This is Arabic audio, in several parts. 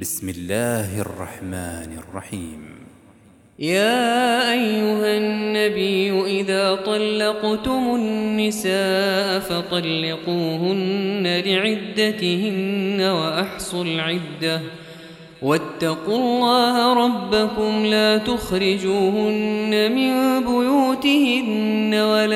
بسم الله الرحمن الرحيم. يا أيها النبي إذا طلقتم النساء فطلقوهن لعدتهن وأحصوا العدة واتقوا الله ربكم لا تخرجوهن من بيوتهن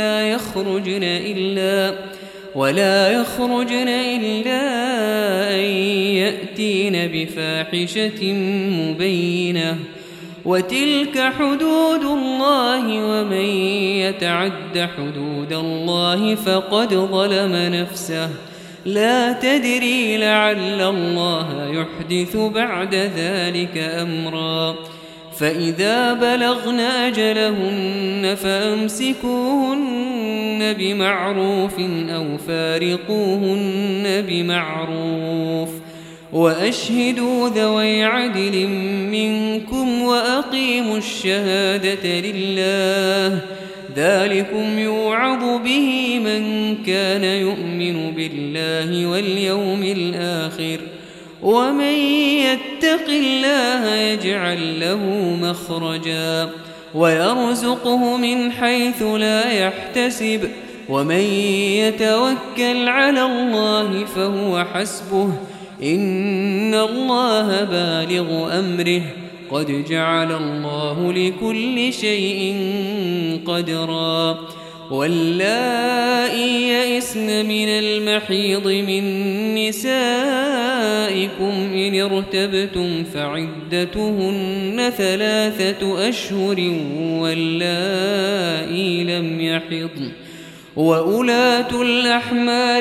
ولا يخرجن إلا أن يأتين بفاحشة مبينة وتلك حدود الله ومن يتعد حدود الله فقد ظلم نفسه لا تدري لعل الله يحدث بعد ذلك أمرا فإذا بلغن أجلهن فأمسكوهن بمعروف أو فارقوهن بمعروف وأشهدوا ذوي عدل منكم وأقيموا الشهادة لله ذلكم يوعظ به من كان يؤمن بالله واليوم الآخر ومن يتق الله يجعل له مخرجا ويرزقه من حيث لا يحتسب ومن يتوكل على الله فهو حسبه إن الله بالغ أمره قد جعل الله لكل شيء قدرا واللائي يئسن من المحيض من نسائكم إن ارتبتم فعدتهن 3 أشهر واللائي لم يحضن وأولاة الأحمال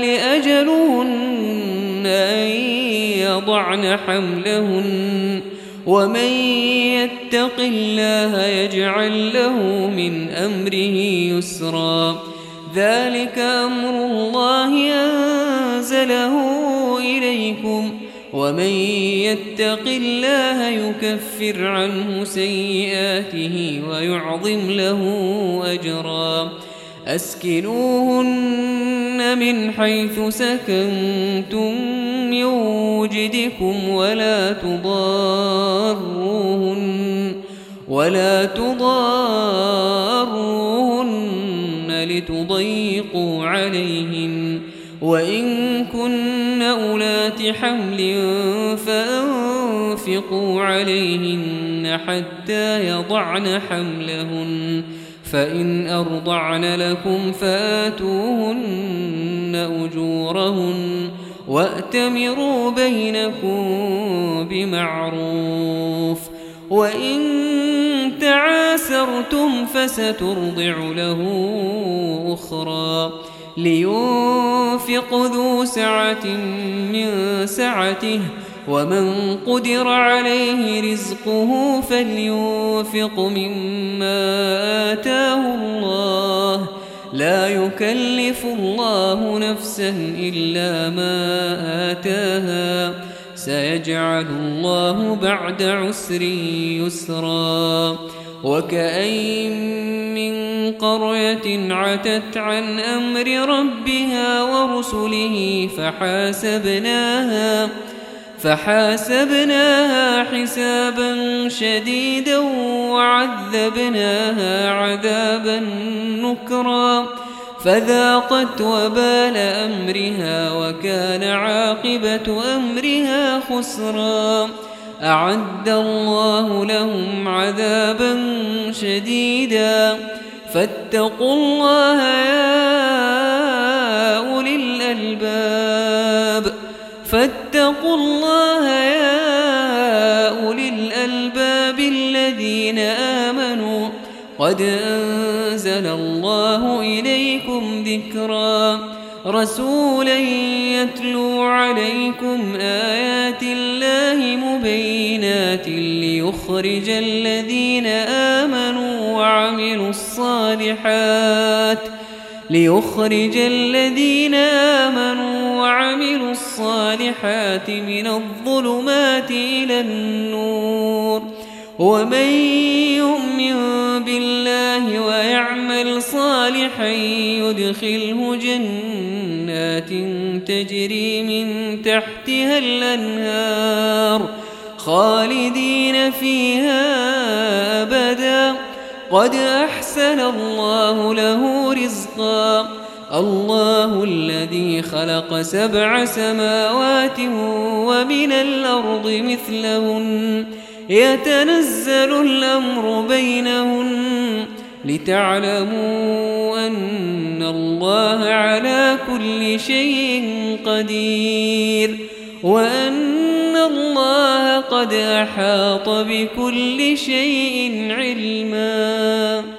أجلهن أن يضعن حملهن ومن يتق الله يجعل له من أمره يسرا ذلك أمر الله أنزله إليكم ومن يتق الله يكفر عنه سيئاته ويعظم له أجرا أسكنوهن من حيث سكنتم من وجدكم ولا تضاروهن لتضيقوا عليهن وإن كن أولات حمل فأنفقوا عليهن حتى يضعن حملهن فإن أرضعن لكم فآتوهن أجورهن وأتمروا بينكم بمعروف وإن تعاسرتم فسترضع له أخرى لينفق ذو سعة من سعته ومن قدر عليه رزقه فلينفق مما آتاه الله لا يكلف الله نفسا إلا ما آتاها سيجعل الله بعد عسر يسرا وكأين من قرية عتت عن أمر ربها ورسله فحاسبناها حسابا شديدا وعذبناها عذابا نكرا فذاقت وبال أمرها وكان عاقبة أمرها خسرا أعد الله لهم عذابا شديدا فاتقوا الله يا أولي الألباب الذين آمنوا قد أنزل الله إليكم ذكرا رسولا يتلو عليكم آيات الله مبينات ليخرج الذين آمنوا وعملوا الصالحات من الظلمات إلى النور ومن يؤمن بالله ويعمل صالحا يدخله جنات تجري من تحتها الأنهار خالدين فيها أبدا قد أحسن الله له رزقا الله الذي خلق 7 سماوات ومن الأرض مثلهن يتنزل الأمر بينهن لتعلموا أن الله على كل شيء قدير وأن الله قد أحاط بكل شيء علما.